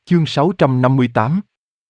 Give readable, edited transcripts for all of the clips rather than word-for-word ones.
Chương 658.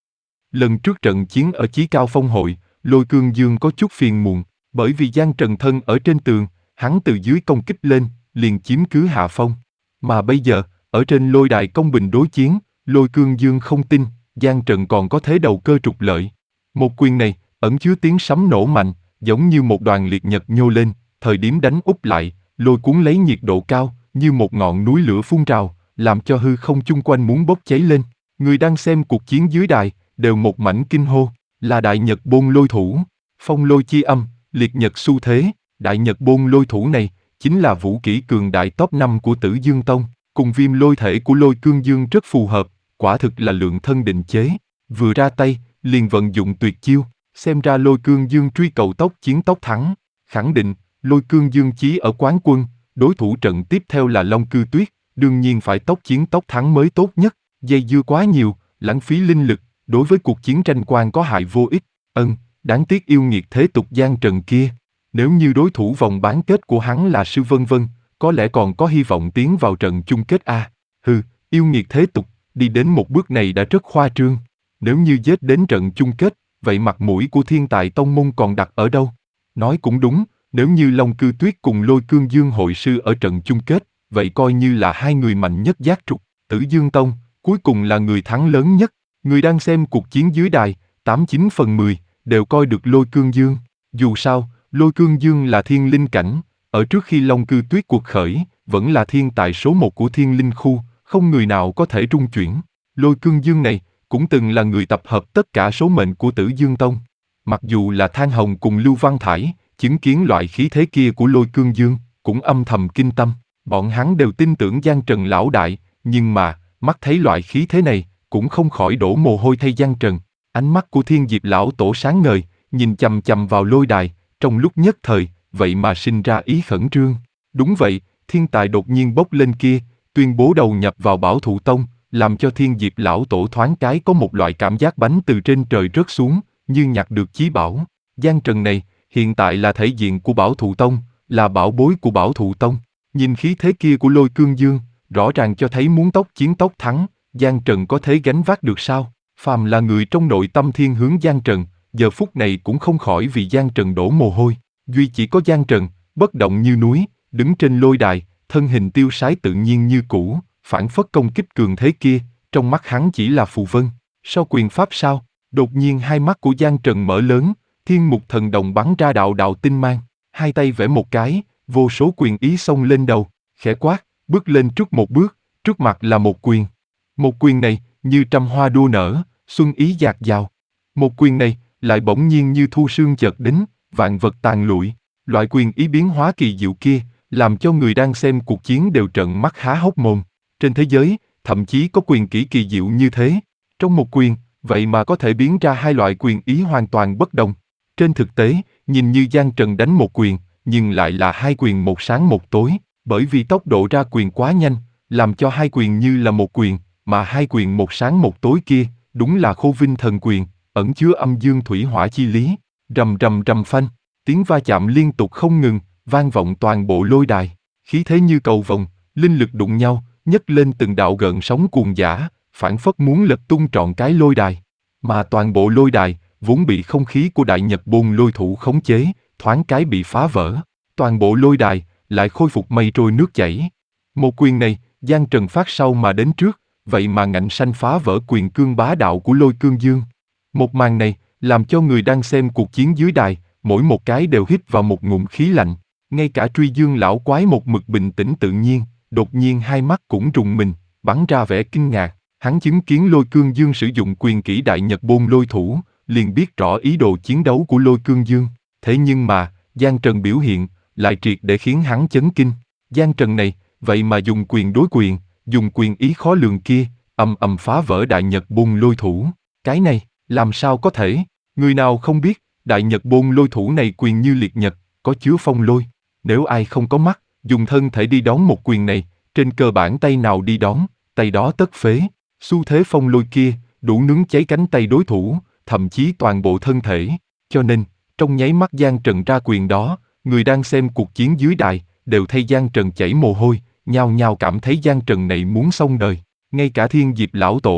Lần trước trận chiến ở Chí Cao Phong hội, Lôi Cương Dương có chút phiền muộn, bởi vì Giang Trần thân ở trên tường, hắn từ dưới công kích lên, liền chiếm cứ hạ phong. Mà bây giờ, ở trên lôi đài công bình đối chiến, Lôi Cương Dương không tin, Giang Trần còn có thế đầu cơ trục lợi. Một quyền này, ẩn chứa tiếng sấm nổ mạnh, giống như một đoàn liệt nhật nhô lên, thời điểm đánh úp lại, lôi cuốn lấy nhiệt độ cao, như một ngọn núi lửa phun trào, làm cho hư không chung quanh muốn bốc cháy lên. Người đang xem cuộc chiến dưới đài, đều một mảnh kinh hô, là Đại Nhật Bôn lôi thủ, phong lôi chi âm, liệt nhật xu thế. Đại Nhật Bôn lôi thủ này, chính là vũ kỹ cường đại top 5 của Tử Dương Tông, cùng viêm lôi thể của Lôi Cương Dương rất phù hợp, quả thực là lượng thân định chế. Vừa ra tay, liền vận dụng tuyệt chiêu, xem ra Lôi Cương Dương truy cầu tốc chiến tốc thắng. Khẳng định, Lôi Cương Dương chí ở quán quân, đối thủ trận tiếp theo là Long Cư Tuyết, đương nhiên phải tốc chiến tốc thắng mới tốt nhất. Dây dưa quá nhiều, lãng phí linh lực, đối với cuộc chiến tranh quan có hại vô ích. Đáng tiếc yêu nghiệt thế tục Giang Trần kia. Nếu như đối thủ vòng bán kết của hắn là Sư Vân Vân, có lẽ còn có hy vọng tiến vào trận chung kết a. Yêu nghiệt thế tục, đi đến một bước này đã rất khoa trương. Nếu như giết đến trận chung kết, vậy mặt mũi của Thiên Tài Tông môn còn đặt ở đâu? Nói cũng đúng, nếu như Long Cư Tuyết cùng Lôi Cương Dương hội sư ở trận chung kết, vậy coi như là hai người mạnh nhất giác trục. Tử Dương Tông, cuối cùng là người thắng lớn nhất. Người đang xem cuộc chiến dưới đài, 89 phần 10, đều coi được Lôi Cương Dương. Dù sao, Lôi Cương Dương là thiên linh cảnh, ở trước khi Long Cư Tuyết cuộc khởi, vẫn là thiên tài số 1 của thiên linh khu, không người nào có thể trung chuyển. Lôi Cương Dương này, cũng từng là người tập hợp tất cả số mệnh của Tử Dương Tông. Mặc dù là Thang Hồng cùng Lưu Văn Thải, chứng kiến loại khí thế kia của Lôi Cương Dương, cũng âm thầm kinh tâm. Bọn hắn đều tin tưởng Giang Trần lão đại, nhưng mà, mắt thấy loại khí thế này, cũng không khỏi đổ mồ hôi thay Giang Trần. Ánh mắt của Thiên Diệp lão tổ sáng ngời, nhìn chằm chằm vào lôi đài, trong lúc nhất thời, vậy mà sinh ra ý khẩn trương. Đúng vậy, thiên tài đột nhiên bốc lên kia, tuyên bố đầu nhập vào Bảo Thụ Tông, làm cho Thiên Diệp lão tổ thoáng cái có một loại cảm giác bánh từ trên trời rớt xuống, như nhặt được chí bảo. Giang Trần này, hiện tại là thể diện của Bảo Thụ Tông, là bảo bối của Bảo Thụ Tông. Nhìn khí thế kia của Lôi Cương Dương, rõ ràng cho thấy muốn tốc chiến tốc thắng, Giang Trần có thể gánh vác được sao? Phàm là người trong nội tâm thiên hướng Giang Trần, giờ phút này cũng không khỏi vì Giang Trần đổ mồ hôi. Duy chỉ có Giang Trần, bất động như núi, đứng trên lôi đài, thân hình tiêu sái tự nhiên như cũ, phản phất công kích cường thế kia, trong mắt hắn chỉ là phù vân. Sau quyền pháp sao? Đột nhiên hai mắt của Giang Trần mở lớn, thiên mục thần đồng bắn ra đạo đạo tinh mang, hai tay vẽ một cái, vô số quyền ý xông lên đầu, khẽ quát, bước lên trước một bước, trước mặt là một quyền. Một quyền này, như trăm hoa đua nở, xuân ý dạt dào. Một quyền này, lại bỗng nhiên như thu sương chợt đến, vạn vật tàn lụi. Loại quyền ý biến hóa kỳ diệu kia, làm cho người đang xem cuộc chiến đều trợn mắt há hốc mồm. Trên thế giới, thậm chí có quyền kỹ kỳ diệu như thế. Trong một quyền, vậy mà có thể biến ra hai loại quyền ý hoàn toàn bất đồng. Trên thực tế, nhìn như Giang Trần đánh một quyền, nhưng lại là hai quyền một sáng một tối, bởi vì tốc độ ra quyền quá nhanh, làm cho hai quyền như là một quyền, mà hai quyền một sáng một tối kia, đúng là Khô Vinh Thần Quyền, ẩn chứa âm dương thủy hỏa chi lý. Rầm rầm rầm phanh, tiếng va chạm liên tục không ngừng, vang vọng toàn bộ lôi đài, khí thế như cầu vồng, linh lực đụng nhau, nhấc lên từng đạo gợn sóng cuồng dã, phảng phất muốn lật tung trọn cái lôi đài. Mà toàn bộ lôi đài, vốn bị không khí của Đại Nhật Bôn lôi thủ khống chế, thoáng cái bị phá vỡ. Toàn bộ lôi đài, lại khôi phục mây trôi nước chảy. Một quyền này, Giang Trần phát sau mà đến trước, vậy mà ngạnh sanh phá vỡ quyền cương bá đạo của Lôi Cương Dương. Một màn này, làm cho người đang xem cuộc chiến dưới đài, mỗi một cái đều hít vào một ngụm khí lạnh. Ngay cả Truy Dương lão quái một mực bình tĩnh tự nhiên, đột nhiên hai mắt cũng rùng mình, bắn ra vẻ kinh ngạc. Hắn chứng kiến Lôi Cương Dương sử dụng quyền kỹ Đại Nhật Bôn lôi thủ, liền biết rõ ý đồ chiến đấu của Lôi Cương Dương. Thế nhưng mà, Giang Trần biểu hiện, lại triệt để khiến hắn chấn kinh. Giang Trần này, vậy mà dùng quyền đối quyền, dùng quyền ý khó lường kia, ầm ầm phá vỡ Đại Nhật Bôn lôi thủ. Cái này, làm sao có thể? Người nào không biết, Đại Nhật Bôn lôi thủ này quyền như liệt nhật, có chứa phong lôi. Nếu ai không có mắt, dùng thân thể đi đón một quyền này, trên cơ bản tay nào đi đón, tay đó tất phế. Xu thế phong lôi kia, đủ nướng cháy cánh tay đối thủ, thậm chí toàn bộ thân thể. Cho nên, trong nháy mắt Giang Trần ra quyền đó, người đang xem cuộc chiến dưới đài, đều thay Giang Trần chảy mồ hôi, nhao nhao cảm thấy Giang Trần này muốn xong đời. Ngay cả Thiên Diệp lão tổ,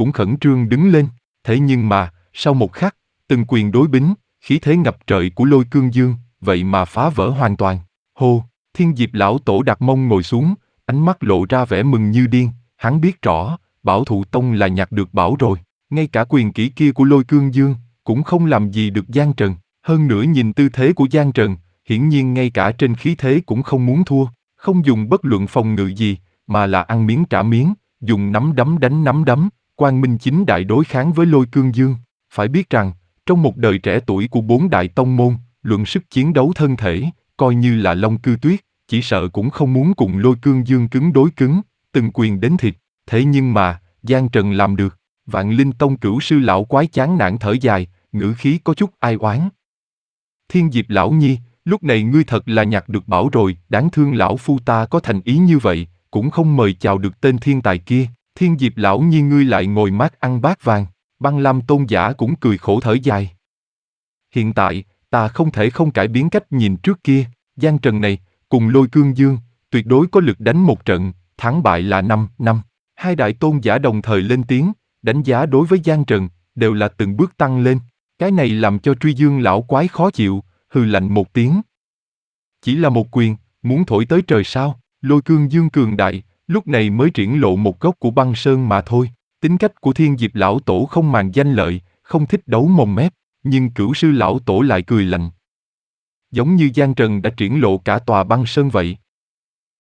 cũng khẩn trương đứng lên. Thế nhưng mà, sau một khắc, từng quyền đối bính, khí thế ngập trời của Lôi Cương Dương, vậy mà phá vỡ hoàn toàn. Hô, Thiên Diệp lão tổ đặt mông ngồi xuống, ánh mắt lộ ra vẻ mừng như điên, hắn biết rõ, Bảo Thụ Tông là nhặt được bảo rồi, ngay cả quyền kỹ kia của Lôi Cương Dương, cũng không làm gì được Giang Trần. Hơn nữa nhìn tư thế của Giang Trần, hiển nhiên ngay cả trên khí thế cũng không muốn thua, không dùng bất luận phòng ngự gì, mà là ăn miếng trả miếng, dùng nắm đấm đánh nắm đấm, quang minh chính đại đối kháng với Lôi Cương Dương. Phải biết rằng, trong một đời trẻ tuổi của 4 đại tông môn, luận sức chiến đấu thân thể, coi như là Long Cư Tuyết, chỉ sợ cũng không muốn cùng Lôi Cương Dương cứng đối cứng, từng quyền đến thịt. Thế nhưng mà, Giang Trần làm được. Vạn Linh Tông cửu sư lão quái chán nản thở dài, ngữ khí có chút ai oán. Thiên Diệp lão nhi, lúc này ngươi thật là nhặt được bảo rồi, đáng thương lão phu ta có thành ý như vậy, cũng không mời chào được tên thiên tài kia. Thiên Diệp lão nhi ngươi lại ngồi mát ăn bát vàng. Băng Lam tôn giả cũng cười khổ thở dài. Hiện tại, ta không thể không cải biến cách nhìn trước kia, Giang Trần này, cùng Lôi Cương Dương, tuyệt đối có lực đánh một trận, thắng bại là 5-5. Hai đại tôn giả đồng thời lên tiếng, đánh giá đối với Giang Trần, đều là từng bước tăng lên. Cái này làm cho Truy Dương lão quái khó chịu, hừ lạnh một tiếng. Chỉ là một quyền, muốn thổi tới trời sao? Lôi Cương Dương cường đại, lúc này mới triển lộ một gốc của băng sơn mà thôi. Tính cách của Thiên Diệp lão tổ không màng danh lợi, không thích đấu mồm mép, nhưng cửu sư lão tổ lại cười lạnh. Giống như Giang Trần đã triển lộ cả tòa băng sơn vậy.